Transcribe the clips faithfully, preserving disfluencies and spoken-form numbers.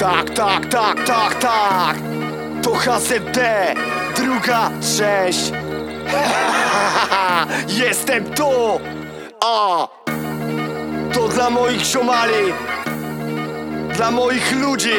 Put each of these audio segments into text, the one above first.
Tak, tak, tak, tak, tak. To H Z D, druga część. Jestem tu. A to dla moich ziomali, dla moich ludzi,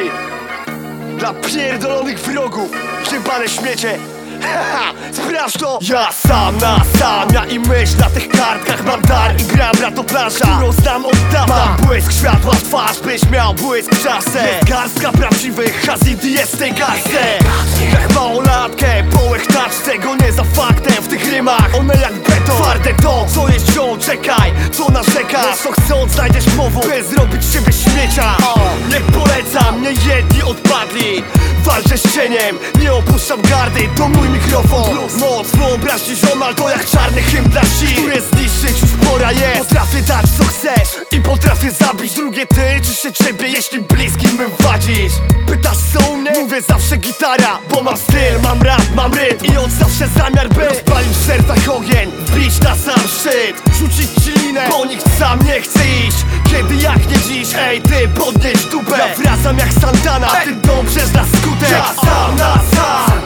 dla pierdolonych wrogów. Jebane śmiecie. Sprawdź to! Ja sam na sam, ja i myśl na tych kartkach. Mam dar i gram na to plansza, którą znam od dawna. Mam błysk światła w twarz, byś miał błysk w czasę. Jest garstka prawdziwych Hazidy, jest w tej garstce. Jak małolatkę, połech tacz, tego nie za faktem. W tych rymach, one jak beton. Twarde to, co jest wziął, czekaj, co narzekasz. Co chcąc, znajdziesz powód, by zrobić siebie śmiecia. Nie polecam, nie jedni odpadli. Walczę z cieniem, nie opuszczam gardy. To mój mikrofon plus moc wyobraźni ziomal, to jak czarny hymn dla sił, które zniszczyć już pora jest. Potrafię dać co chcesz i potrafię zabić. Drugie ty, czy się ciebie, jeśli bliskim bym wadzisz? Pytasz co u mnie? Mówię zawsze gitara, bo mam styl, mam rap, mam rytm i od zawsze zamiar by rozpalić w sercach ogień, wbić na sam szczyt, rzucić ci linę, po nikt sam nie chcę iść. Kiedy jak nie dziś, ej ty podnieś dupę. Ja wracam jak Santana, ty dobrze znasz skutek. Ja sam na sam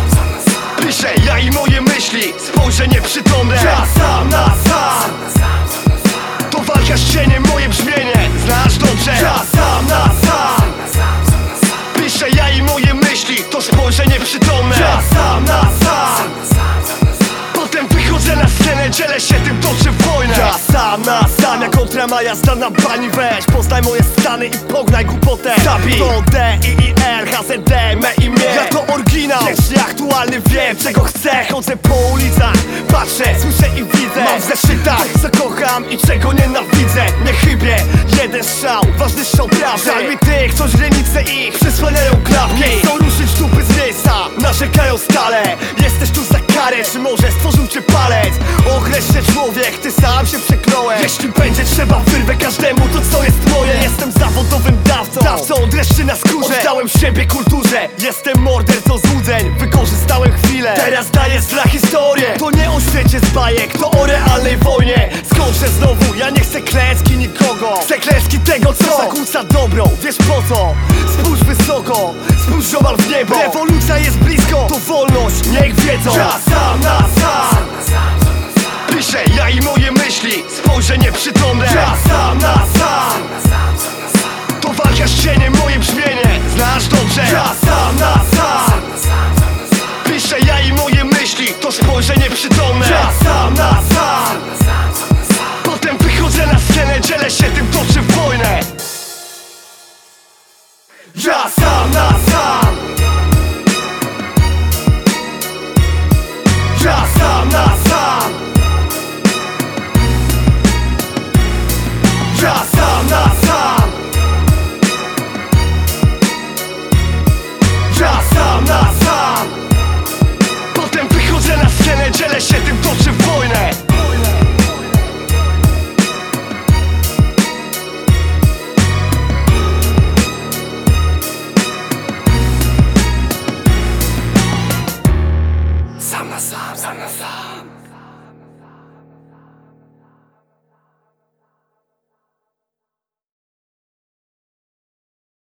piszę ja i moje myśli, spojrzenie przytomne. Ja sam na sam to walka z cieniem, moje brzmienie znasz dobrze. Ja sam na sam piszę ja i moje myśli, to spojrzenie przytomne. Ja sam na sam potem wychodzę na scenę, dzielę się tym, toczę wojnę. Ja sam na sam, jak kontra maja zdana bani. Weź, poznaj moje stany i pognaj głupotę. Zabij to D, I, I, L, H, Z, D, me i mnie. Ja to oryginał, wiecznie aktualny, wiem czego chcę. Chodzę po ulicach, patrzę, słyszę i widzę. Mam w zeszytach, co kocham i czego nienawidzę. Nie chybię, jeden strzał, ważny strzał prawy. Żal mi tych, co źrenice ich przysłaniają klapki. Chcą ruszyć dupy z miejsca, narzekają stale. Jesteś tu za karę, czy może stworzył cię palec? Określ się człowiek, ty sam się przekląłeś. Jeśli będzie trzeba, wyrwę każdemu to co jest moje. Jestem zawodowym dawcą, dawcą dreszczy na skórze. Oddałem siebie kulturze, jestem mordercą złudzeń. Wykorzystałem chwilę, teraz daję dla historię. To nie o świecie z bajek, to o realnej wojnie. Skończę znowu, ja nie chcę klęski nikogo. Chcę klęski tego co zakłóca dobro. Wiesz po co? Spójrz wysoko, spójrz ziomal w niebo. Rewolucja jest blisko, to wolność, niech wiedzą. Ja sam na sam piszę ja i moje myśli, spojrzenie przytomne. Ja sam na sam to walka z cieniem, moje brzmienie znasz dobrze. Ja sam na sam piszę ja i moje myśli, to spojrzenie przytomne. Ja sam na sam potem wychodzę na scenę, dzielę się tym, toczę wojnę. Ja sam